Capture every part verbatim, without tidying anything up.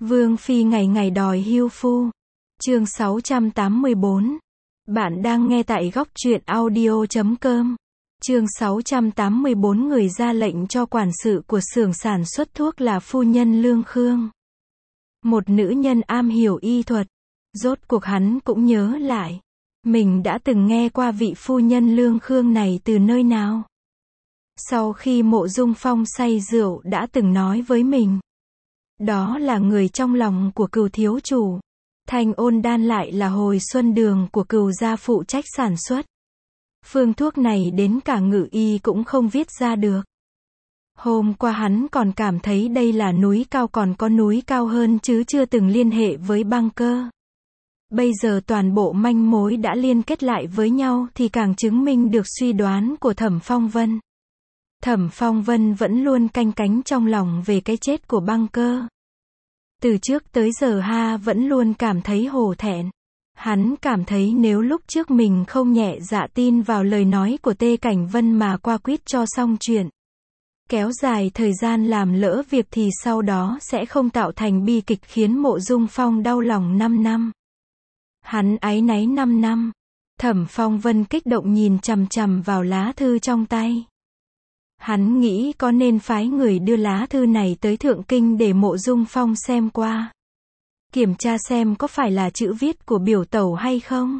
Vương phi ngày ngày đòi hưu phu. Chương sáu trăm tám mươi bốn. Bạn đang nghe tại góc truyện audio chấm com. Chương sáu trăm tám mươi bốn. Người ra lệnh cho quản sự của xưởng sản xuất thuốc là phu nhân Lương Khương. Một nữ nhân am hiểu y thuật. Rốt cuộc hắn cũng nhớ lại. Mình đã từng nghe qua vị phu nhân Lương Khương này từ nơi nào. Sau khi Mộ Dung Phong say rượu đã từng nói với mình. Đó là người trong lòng của Cừu thiếu chủ. Thanh Ôn Đan lại là hồi xuân đường của Cừu gia phụ trách sản xuất. Phương thuốc này đến cả ngự y cũng không viết ra được. Hôm qua hắn còn cảm thấy đây là núi cao, còn có núi cao hơn chứ chưa từng liên hệ với băng cơ. Bây giờ toàn bộ manh mối đã liên kết lại với nhau thì càng chứng minh được suy đoán của Thẩm Phong Vân. Thẩm Phong Vân vẫn luôn canh cánh trong lòng về cái chết của băng cơ. Từ trước tới giờ ha vẫn luôn cảm thấy hổ thẹn. Hắn cảm thấy nếu lúc trước mình không nhẹ dạ tin vào lời nói của Tê Cảnh Vân mà qua quýt cho xong chuyện. Kéo dài thời gian làm lỡ việc thì sau đó sẽ không tạo thành bi kịch khiến Mộ Dung Phong đau lòng năm năm. Hắn áy náy năm năm. Thẩm Phong Vân kích động nhìn chằm chằm vào lá thư trong tay. Hắn nghĩ có nên phái người đưa lá thư này tới Thượng Kinh để Mộ Dung Phong xem qua. Kiểm tra xem có phải là chữ viết của biểu tẩu hay không.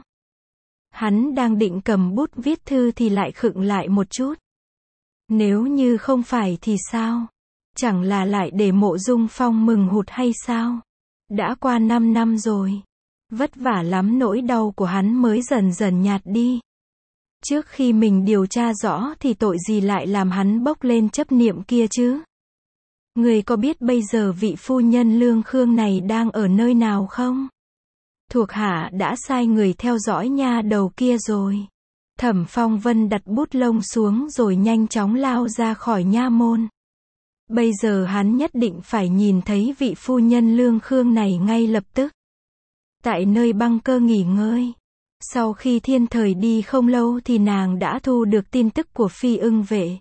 Hắn đang định cầm bút viết thư thì lại khựng lại một chút. Nếu như không phải thì sao? Chẳng là lại để Mộ Dung Phong mừng hụt hay sao? Đã qua năm năm rồi. Vất vả lắm nỗi đau của hắn mới dần dần nhạt đi. Trước khi mình điều tra rõ thì tội gì lại làm hắn bốc lên chấp niệm kia chứ? Người có biết bây giờ vị phu nhân Lương Khương này đang ở nơi nào không? Thuộc hạ đã sai người theo dõi nha đầu kia rồi. Thẩm Phong Vân đặt bút lông xuống rồi nhanh chóng lao ra khỏi nha môn. Bây giờ hắn nhất định phải nhìn thấy vị phu nhân Lương Khương này ngay lập tức. Tại nơi băng cơ nghỉ ngơi. Sau khi thiên thời đi không lâu thì nàng đã thu được tin tức của Phi Ưng Vệ.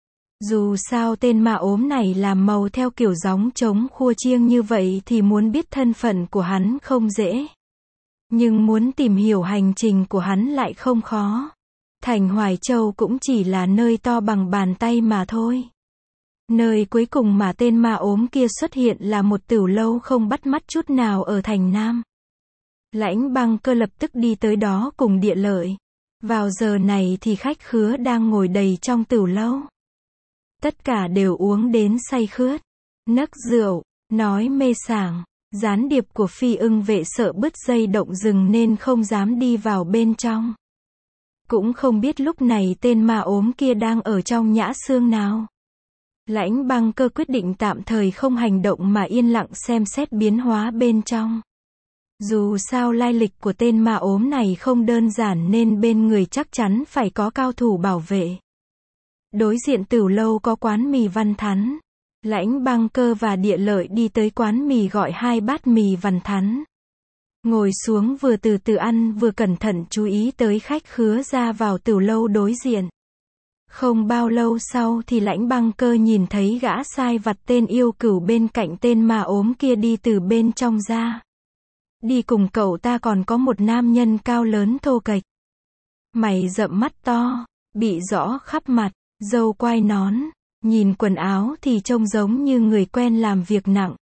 Dù sao tên ma ốm này làm màu theo kiểu gióng trống khua chiêng như vậy thì muốn biết thân phận của hắn không dễ. Nhưng muốn tìm hiểu hành trình của hắn lại không khó. Thành Hoài Châu cũng chỉ là nơi to bằng bàn tay mà thôi. Nơi cuối cùng mà tên ma ốm kia xuất hiện là một tửu lâu không bắt mắt chút nào ở thành Nam. Lãnh Băng Cơ lập tức đi tới đó cùng Địa Lợi. Vào giờ này thì khách khứa đang ngồi đầy trong tửu lâu. Tất cả đều uống đến say khướt, nấc rượu, nói mê sảng. Gián điệp của Phi Ưng Vệ sợ bứt dây động rừng nên không dám đi vào bên trong. Cũng không biết lúc này tên ma ốm kia đang ở trong nhã xương nào. Lãnh Băng Cơ quyết định tạm thời không hành động mà yên lặng xem xét biến hóa bên trong. Dù sao lai lịch của tên ma ốm này không đơn giản nên bên người chắc chắn phải có cao thủ bảo vệ. Đối diện tửu lâu có quán mì Văn Thắn. Lãnh Băng Cơ và Địa Lợi đi tới quán mì gọi hai bát mì Văn Thắn. Ngồi xuống vừa từ từ ăn vừa cẩn thận chú ý tới khách khứa ra vào tửu lâu đối diện. Không bao lâu sau thì Lãnh Băng Cơ nhìn thấy gã sai vặt tên Yêu Cửu bên cạnh tên ma ốm kia đi từ bên trong ra. Đi cùng cậu ta còn có một nam nhân cao lớn thô kệch. Mày rậm mắt to, bị rõ khắp mặt, râu quai nón, nhìn quần áo thì trông giống như người quen làm việc nặng.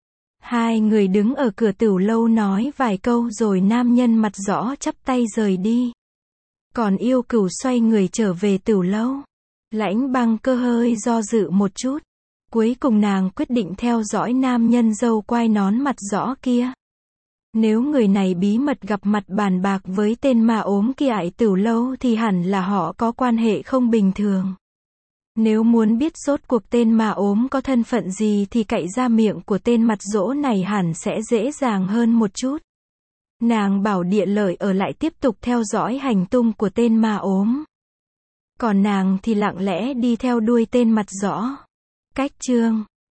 Hai người đứng ở cửa tửu lâu nói vài câu rồi nam nhân mặt rõ chắp tay rời đi. Còn Yêu Cửu xoay người trở về tửu lâu. Lãnh Băng Cơ hơi do dự một chút. Cuối cùng nàng quyết định theo dõi nam nhân râu quai nón mặt rõ kia. Nếu người này bí mật gặp mặt bàn bạc với tên ma ốm kia ải tửu lâu thì hẳn là họ có quan hệ không bình thường. Nếu muốn biết rốt cuộc tên ma ốm có thân phận gì thì cậy ra miệng của tên mặt dỗ này hẳn sẽ dễ dàng hơn một chút. Nàng bảo Địa Lợi ở lại tiếp tục theo dõi hành tung của tên ma ốm. Còn nàng thì lặng lẽ đi theo đuôi tên mặt rõ. Cách chương